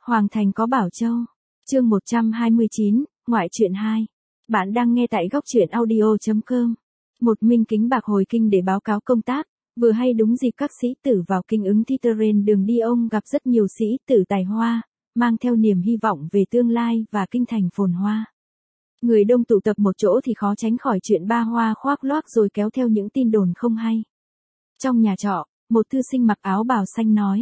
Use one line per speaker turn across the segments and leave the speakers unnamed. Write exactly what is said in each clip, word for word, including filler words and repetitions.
Hoàng thành có Bảo Châu. Chương một trăm hai mươi chín, ngoại truyện hai. Bạn đang nghe tại góc truyện audio chấm com. Một minh kính bạc hồi kinh để báo cáo công tác, vừa hay đúng dịp các sĩ tử vào kinh ứng thi terrain đường đi, ông gặp rất nhiều sĩ tử tài hoa, mang theo niềm hy vọng về tương lai và kinh thành phồn hoa. Người đông tụ tập một chỗ thì khó tránh khỏi chuyện ba hoa khoác loác rồi kéo theo những tin đồn không hay. Trong nhà trọ, một thư sinh mặc áo bào xanh nói.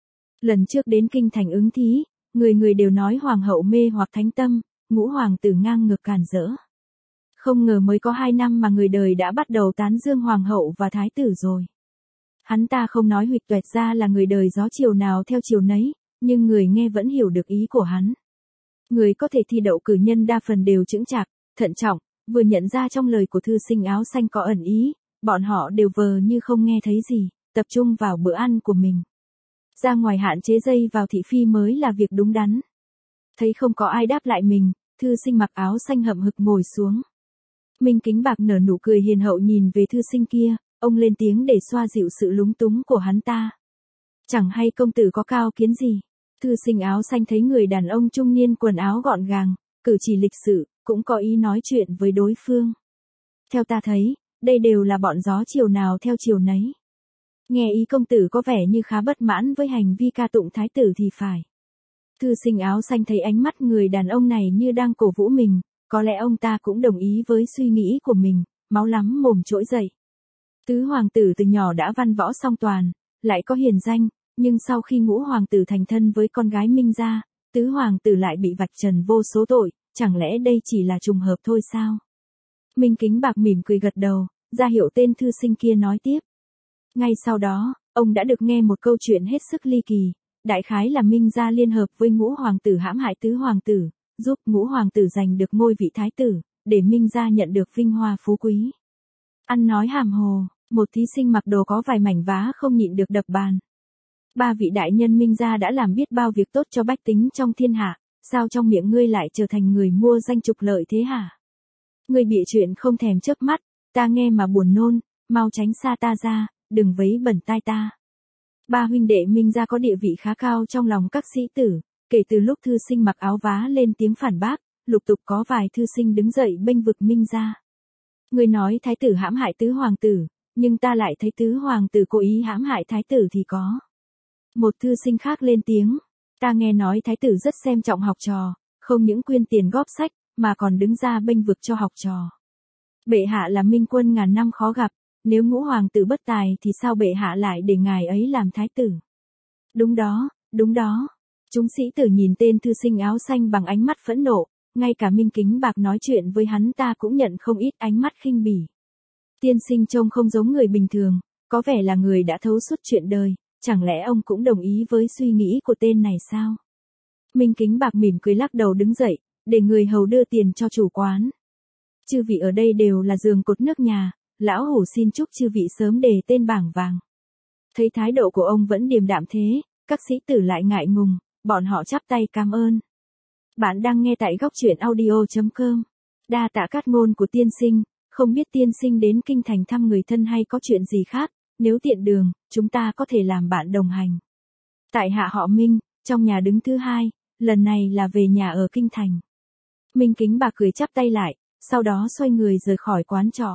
Lần trước đến kinh thành ứng thí, người người đều nói hoàng hậu mê hoặc thánh tâm, ngũ hoàng tử ngang ngược càn rỡ. Không ngờ mới có hai năm mà người đời đã bắt đầu tán dương hoàng hậu và thái tử rồi. Hắn ta không nói huỵch toẹt ra là người đời gió chiều nào theo chiều nấy, nhưng người nghe vẫn hiểu được ý của hắn. Người có thể thi đậu cử nhân đa phần đều chững chạc, thận trọng, vừa nhận ra trong lời của thư sinh áo xanh có ẩn ý, bọn họ đều vờ như không nghe thấy gì, tập trung vào bữa ăn của mình. Ra ngoài hạn chế dây vào thị phi mới là việc đúng đắn. Thấy không có ai đáp lại mình, thư sinh mặc áo xanh hậm hực ngồi xuống. Minh Kính Bạc nở nụ cười hiền hậu nhìn về thư sinh kia, ông lên tiếng để xoa dịu sự lúng túng của hắn ta. Chẳng hay công tử có cao kiến gì. Thư sinh áo xanh thấy người đàn ông trung niên quần áo gọn gàng, cử chỉ lịch sự, cũng có ý nói chuyện với đối phương. Theo ta thấy, đây đều là bọn gió chiều nào theo chiều nấy. Nghe ý công tử có vẻ như khá bất mãn với hành vi ca tụng thái tử thì phải. Thư sinh áo xanh thấy ánh mắt người đàn ông này như đang cổ vũ mình, có lẽ ông ta cũng đồng ý với suy nghĩ của mình, máu lắm mồm trỗi dậy. Tứ hoàng tử từ nhỏ đã văn võ song toàn, lại có hiền danh, nhưng sau khi ngũ hoàng tử thành thân với con gái Minh gia, tứ hoàng tử lại bị vạch trần vô số tội, chẳng lẽ đây chỉ là trùng hợp thôi sao? Minh Kính Bạc mỉm cười gật đầu, ra hiệu tên thư sinh kia nói tiếp. Ngay sau đó, ông đã được nghe một câu chuyện hết sức ly kỳ, đại khái là Minh gia liên hợp với ngũ hoàng tử hãm hại tứ hoàng tử, giúp ngũ hoàng tử giành được ngôi vị thái tử, để Minh gia nhận được vinh hoa phú quý. Ăn nói hàm hồ, một thí sinh mặc đồ có vài mảnh vá không nhịn được đập bàn. Ba vị đại nhân Minh gia đã làm biết bao việc tốt cho bách tính trong thiên hạ, sao trong miệng ngươi lại trở thành người mua danh trục lợi thế hả? Ngươi bịa chuyện không thèm chớp mắt, ta nghe mà buồn nôn, mau tránh xa ta ra, đừng vấy bẩn tai ta. Ba huynh đệ Minh gia có địa vị khá cao trong lòng các sĩ tử, kể từ lúc thư sinh mặc áo vá lên tiếng phản bác, lục tục có vài thư sinh đứng dậy bênh vực Minh gia. Ngươi nói thái tử hãm hại tứ hoàng tử, nhưng ta lại thấy tứ hoàng tử cố ý hãm hại thái tử thì có. Một thư sinh khác lên tiếng, ta nghe nói thái tử rất xem trọng học trò, không những quyên tiền góp sách, mà còn đứng ra bênh vực cho học trò. Bệ hạ là minh quân ngàn năm khó gặp, nếu ngũ hoàng tử bất tài thì sao bệ hạ lại để ngài ấy làm thái tử? Đúng đó, đúng đó. Chúng sĩ tử nhìn tên thư sinh áo xanh bằng ánh mắt phẫn nộ, ngay cả Minh Kính Bạc nói chuyện với hắn ta cũng nhận không ít ánh mắt khinh bỉ. Tiên sinh trông không giống người bình thường, có vẻ là người đã thấu suốt chuyện đời, chẳng lẽ ông cũng đồng ý với suy nghĩ của tên này sao? Minh Kính Bạc mỉm cười lắc đầu đứng dậy, để người hầu đưa tiền cho chủ quán. Chư vị ở đây đều là giường cột nước nhà, lão hủ xin chúc chư vị sớm đề tên bảng vàng. Thấy thái độ của ông vẫn điềm đạm thế, các sĩ tử lại ngại ngùng, bọn họ chắp tay cảm ơn. Bạn đang nghe tại góc truyện audio chấm com. Đa tạ cát ngôn của tiên sinh, không biết tiên sinh đến kinh thành thăm người thân hay có chuyện gì khác, nếu tiện đường, chúng ta có thể làm bạn đồng hành. Tại hạ họ Minh, trong nhà đứng thứ hai, lần này là về nhà ở kinh thành. Minh Kính Bạc cười chắp tay lại, sau đó xoay người rời khỏi quán trọ.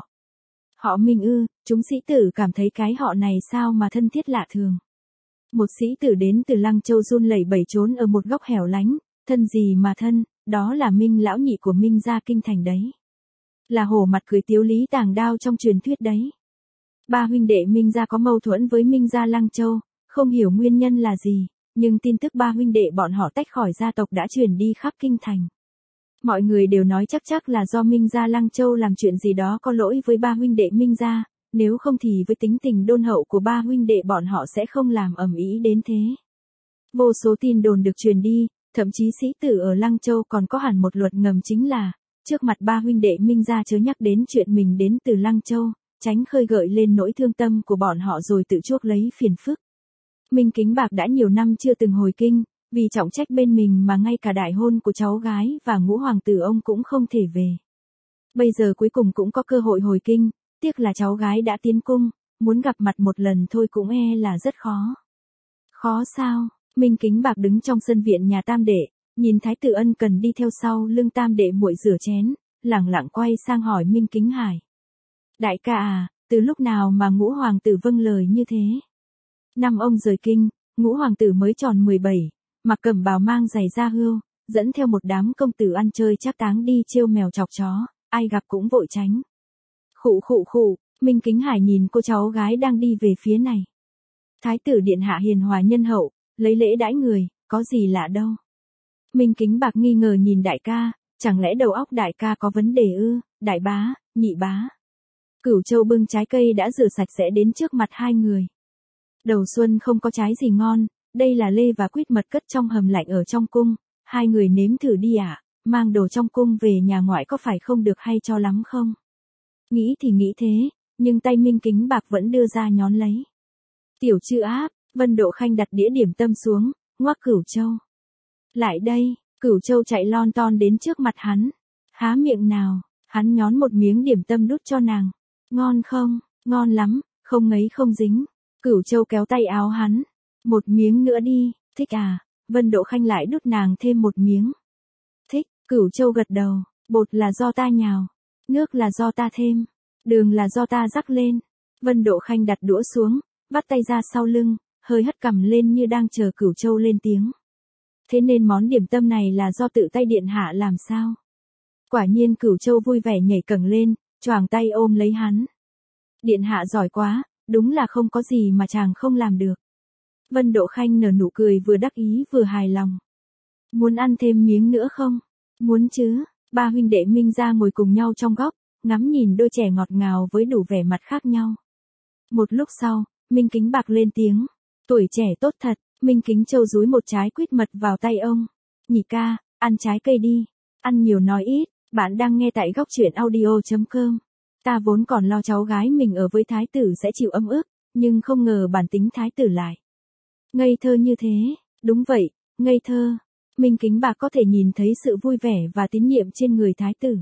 Họ Minh ư, chúng sĩ tử cảm thấy cái họ này sao mà thân thiết lạ thường. Một sĩ tử đến từ Lăng Châu run lẩy bẩy trốn ở một góc hẻo lánh, thân gì mà thân, đó là Minh lão nhị của Minh gia kinh thành đấy. Là hổ mặt cười tiếu lý tàng đao trong truyền thuyết đấy. Ba huynh đệ Minh gia có mâu thuẫn với Minh gia Lăng Châu, không hiểu nguyên nhân là gì, nhưng tin tức ba huynh đệ bọn họ tách khỏi gia tộc đã truyền đi khắp kinh thành. Mọi người đều nói chắc chắc là do Minh gia Lăng Châu làm chuyện gì đó có lỗi với ba huynh đệ Minh gia, nếu không thì với tính tình đôn hậu của ba huynh đệ bọn họ sẽ không làm ầm ĩ đến thế. Vô số tin đồn được truyền đi, thậm chí sĩ tử ở Lăng Châu còn có hẳn một luật ngầm chính là, trước mặt ba huynh đệ Minh gia chớ nhắc đến chuyện mình đến từ Lăng Châu, tránh khơi gợi lên nỗi thương tâm của bọn họ rồi tự chuốc lấy phiền phức. Minh Kính Bạc đã nhiều năm chưa từng hồi kinh, vì trọng trách bên mình mà ngay cả đại hôn của cháu gái và ngũ hoàng tử ông cũng không thể về. Bây giờ cuối cùng cũng có cơ hội hồi kinh, tiếc là cháu gái đã tiến cung, muốn gặp mặt một lần thôi cũng e là rất khó. Khó sao? Minh Kính Bạc đứng trong sân viện nhà Tam Đệ, nhìn Thái tử ân cần đi theo sau lưng Tam Đệ muội rửa chén, lẳng lặng quay sang hỏi Minh Kính Hải. Đại ca à, từ lúc nào mà ngũ hoàng tử vâng lời như thế? Năm ông rời kinh, ngũ hoàng tử mới tròn mười bảy, mặc cẩm bào mang giày da hươu, dẫn theo một đám công tử ăn chơi trác táng đi trêu mèo chọc chó, ai gặp cũng vội tránh. Khụ khụ khụ, Minh Kính Hải nhìn cô cháu gái đang đi về phía này. Thái tử điện hạ hiền hòa nhân hậu, lấy lễ đãi người, có gì lạ đâu. Minh Kính Bạc nghi ngờ nhìn đại ca, chẳng lẽ đầu óc đại ca có vấn đề ư? Đại bá, nhị bá. Cửu Châu bưng trái cây đã rửa sạch sẽ đến trước mặt hai người. Đầu xuân không có trái gì ngon, đây là lê và quýt mật cất trong hầm lạnh ở trong cung, hai người nếm thử đi ạ, à? Mang đồ trong cung về nhà ngoại có phải không được hay cho lắm không? Nghĩ thì nghĩ thế, nhưng tay Minh Kính Bạc vẫn đưa ra nhón lấy. Tiểu Trư Áp, Vân Độ Khanh đặt đĩa điểm tâm xuống, ngoắc Cửu Châu. Lại đây, Cửu Châu chạy lon ton đến trước mặt hắn. Há miệng nào, hắn nhón một miếng điểm tâm đút cho nàng. Ngon không, ngon lắm, không ngấy không dính. Cửu Châu kéo tay áo hắn. Một miếng nữa đi, thích à? Vân Độ Khanh lại đút nàng thêm một miếng. Thích, Cửu Châu gật đầu. Bột là do ta nhào, nước là do ta thêm, đường là do ta rắc lên. Vân Độ Khanh đặt đũa xuống, vắt tay ra sau lưng, hơi hất cằm lên như đang chờ Cửu Châu lên tiếng. Thế nên món điểm tâm này là do tự tay điện hạ làm sao? Quả nhiên Cửu Châu vui vẻ nhảy cẳng lên, choàng tay ôm lấy hắn. Điện hạ giỏi quá, đúng là không có gì mà chàng không làm được. Vân Độ Khanh nở nụ cười vừa đắc ý vừa hài lòng. Muốn ăn thêm miếng nữa không? Muốn chứ. Ba huynh đệ Minh ra ngồi cùng nhau trong góc, ngắm nhìn đôi trẻ ngọt ngào với đủ vẻ mặt khác nhau. Một lúc sau, Minh Kính Bạc lên tiếng. Tuổi trẻ tốt thật. Minh Kính Châu dúi một trái quýt mật vào tay ông. Nhị ca, ăn trái cây đi. Ăn nhiều nói ít. Bạn đang nghe tại góc truyện audio chấm com. Ta vốn còn lo cháu gái mình ở với thái tử sẽ chịu âm ức, nhưng không ngờ bản tính thái tử lại ngây thơ như thế. Đúng vậy, ngây thơ. Minh Kính Bạc có thể nhìn thấy sự vui vẻ và tín nhiệm trên người thái tử.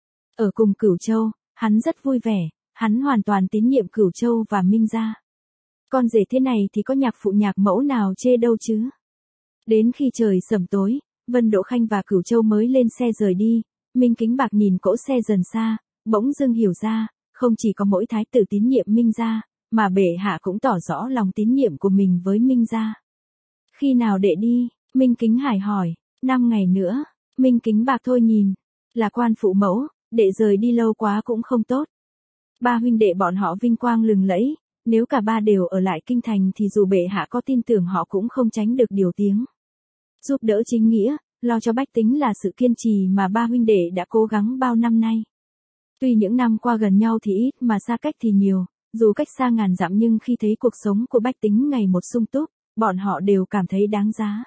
Ở cùng Cửu Châu, hắn rất vui vẻ, hắn hoàn toàn tín nhiệm Cửu Châu và Minh gia. Con rể thế này thì có nhạc phụ nhạc mẫu nào chê đâu chứ. Đến khi trời sẩm tối, Vân Độ Khanh và Cửu Châu mới lên xe rời đi. Minh Kính Bạc nhìn cỗ xe dần xa, bỗng dưng hiểu ra, không chỉ có mỗi thái tử tín nhiệm Minh gia, mà bệ hạ cũng tỏ rõ lòng tín nhiệm của mình với Minh gia. Khi nào đệ đi? Minh Kính Hải hỏi. Năm ngày nữa. Minh Kính Bạc thôi nhìn. Là quan phụ mẫu, đệ rời đi lâu quá cũng không tốt. Ba huynh đệ bọn họ vinh quang lừng lẫy, nếu cả ba đều ở lại kinh thành thì dù bệ hạ có tin tưởng họ cũng không tránh được điều tiếng. Giúp đỡ chính nghĩa, lo cho bách tính là sự kiên trì mà ba huynh đệ đã cố gắng bao năm nay. Tuy những năm qua gần nhau thì ít mà xa cách thì nhiều, dù cách xa ngàn dặm nhưng khi thấy cuộc sống của bách tính ngày một sung túc, bọn họ đều cảm thấy đáng giá.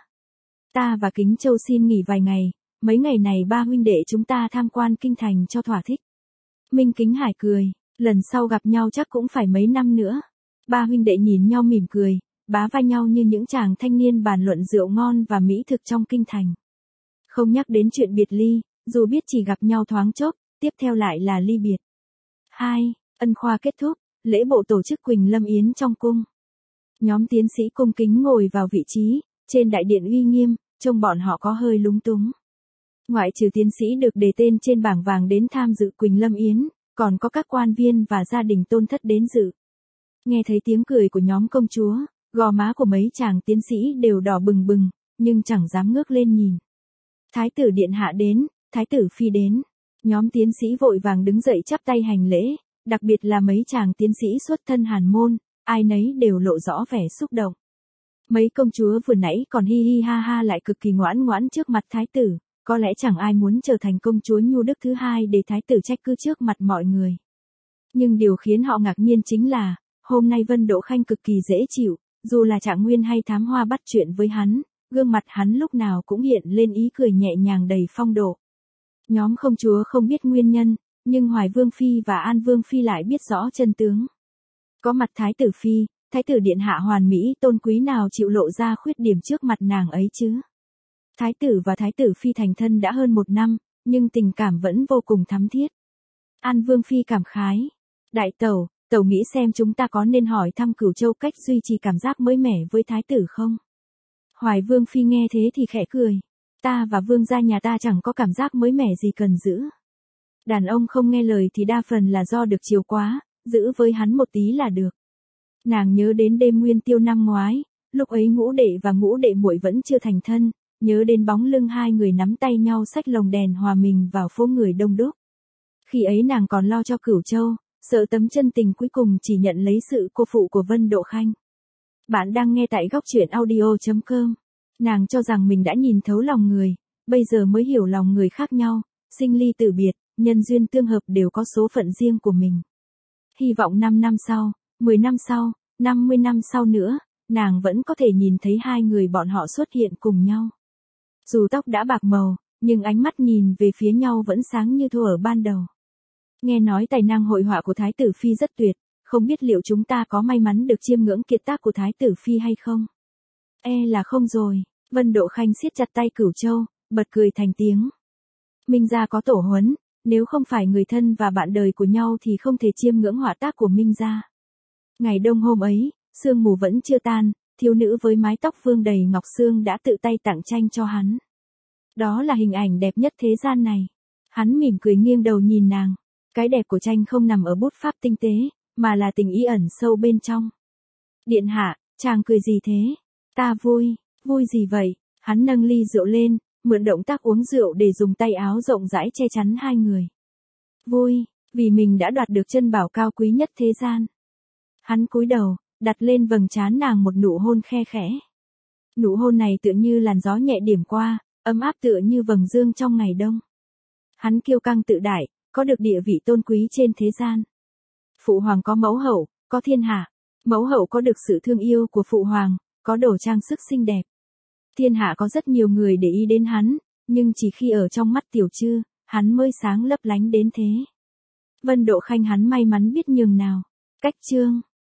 Ta và Kính Châu xin nghỉ vài ngày, mấy ngày này ba huynh đệ chúng ta tham quan kinh thành cho thỏa thích. Minh Kính Hải cười, lần sau gặp nhau chắc cũng phải mấy năm nữa. Ba huynh đệ nhìn nhau mỉm cười, bá vai nhau như những chàng thanh niên bàn luận rượu ngon và mỹ thực trong kinh thành. Không nhắc đến chuyện biệt ly, dù biết chỉ gặp nhau thoáng chốc, tiếp theo lại là ly biệt. hai. Ân khoa kết thúc, lễ bộ tổ chức Quỳnh Lâm Yến trong cung. Nhóm tiến sĩ cung kính ngồi vào vị trí, trên đại điện uy nghiêm, trông bọn họ có hơi lúng túng. Ngoại trừ tiến sĩ được đề tên trên bảng vàng đến tham dự Quỳnh Lâm Yến, còn có các quan viên và gia đình tôn thất đến dự. Nghe thấy tiếng cười của nhóm công chúa, gò má của mấy chàng tiến sĩ đều đỏ bừng bừng, nhưng chẳng dám ngước lên nhìn. Thái tử điện hạ đến, thái tử phi đến. Nhóm tiến sĩ vội vàng đứng dậy chắp tay hành lễ, đặc biệt là mấy chàng tiến sĩ xuất thân hàn môn, ai nấy đều lộ rõ vẻ xúc động. Mấy công chúa vừa nãy còn hi hi ha ha lại cực kỳ ngoãn ngoãn trước mặt thái tử, có lẽ chẳng ai muốn trở thành công chúa nhu đức thứ hai để thái tử trách cứ trước mặt mọi người. Nhưng điều khiến họ ngạc nhiên chính là, hôm nay Vân Độ Khanh cực kỳ dễ chịu, dù là Trạng Nguyên hay Thám Hoa bắt chuyện với hắn, gương mặt hắn lúc nào cũng hiện lên ý cười nhẹ nhàng đầy phong độ. Nhóm công chúa không biết nguyên nhân, nhưng Hoài Vương Phi và An Vương Phi lại biết rõ chân tướng. Có mặt Thái tử Phi, Thái tử điện hạ hoàn mỹ tôn quý nào chịu lộ ra khuyết điểm trước mặt nàng ấy chứ. Thái tử và Thái tử Phi thành thân đã hơn một năm, nhưng tình cảm vẫn vô cùng thắm thiết. An Vương Phi cảm khái. Đại tẩu, tẩu nghĩ xem chúng ta có nên hỏi thăm Cửu Châu cách duy trì cảm giác mới mẻ với Thái tử không? Hoài Vương Phi nghe thế thì khẽ cười. Ta và vương gia nhà ta chẳng có cảm giác mới mẻ gì cần giữ. Đàn ông không nghe lời thì đa phần là do được chiều quá, giữ với hắn một tí là được. Nàng nhớ đến đêm nguyên tiêu năm ngoái, lúc ấy ngũ đệ và ngũ đệ muội vẫn chưa thành thân, nhớ đến bóng lưng hai người nắm tay nhau xách lồng đèn hòa mình vào phố người đông đúc. Khi ấy nàng còn lo cho Cửu Châu, sợ tấm chân tình cuối cùng chỉ nhận lấy sự cô phụ của Vân Độ Khanh. Bạn đang nghe tại góc truyện audio chấm com. Nàng cho rằng mình đã nhìn thấu lòng người, bây giờ mới hiểu lòng người khác nhau, sinh ly tử biệt, nhân duyên tương hợp đều có số phận riêng của mình. Hy vọng năm năm sau, mười năm sau, năm mươi năm sau nữa, nàng vẫn có thể nhìn thấy hai người bọn họ xuất hiện cùng nhau. Dù tóc đã bạc màu, nhưng ánh mắt nhìn về phía nhau vẫn sáng như thuở ban đầu. Nghe nói tài năng hội họa của Thái tử Phi rất tuyệt, không biết liệu chúng ta có may mắn được chiêm ngưỡng kiệt tác của Thái tử Phi hay không? E là không rồi. Vân Độ Khanh siết chặt tay Cửu Châu, bật cười thành tiếng. Minh gia có tổ huấn, nếu không phải người thân và bạn đời của nhau thì không thể chiêm ngưỡng họa tác của Minh gia. Ngày đông hôm ấy, sương mù vẫn chưa tan, thiếu nữ với mái tóc vương đầy ngọc xương đã tự tay tặng tranh cho hắn. Đó là hình ảnh đẹp nhất thế gian này. Hắn mỉm cười nghiêng đầu nhìn nàng. Cái đẹp của tranh không nằm ở bút pháp tinh tế, mà là tình ý ẩn sâu bên trong. Điện hạ, chàng cười gì thế? Ta vui, vui gì vậy? Hắn nâng ly rượu lên, mượn động tác uống rượu để dùng tay áo rộng rãi che chắn hai người. Vui, vì mình đã đoạt được chân bảo cao quý nhất thế gian. Hắn cúi đầu, đặt lên vầng trán nàng một nụ hôn khe khẽ. Nụ hôn này tựa như làn gió nhẹ điểm qua, ấm áp tựa như vầng dương trong ngày đông. Hắn kiêu căng tự đại, có được địa vị tôn quý trên thế gian. Phụ hoàng có mẫu hậu, có thiên hạ. Mẫu hậu có được sự thương yêu của phụ hoàng, có đồ trang sức xinh đẹp. Thiên hạ có rất nhiều người để ý đến hắn, nhưng chỉ khi ở trong mắt Tiểu Trư, hắn mới sáng lấp lánh đến thế. Vân Độ Khanh hắn may mắn biết nhường nào. Cách chương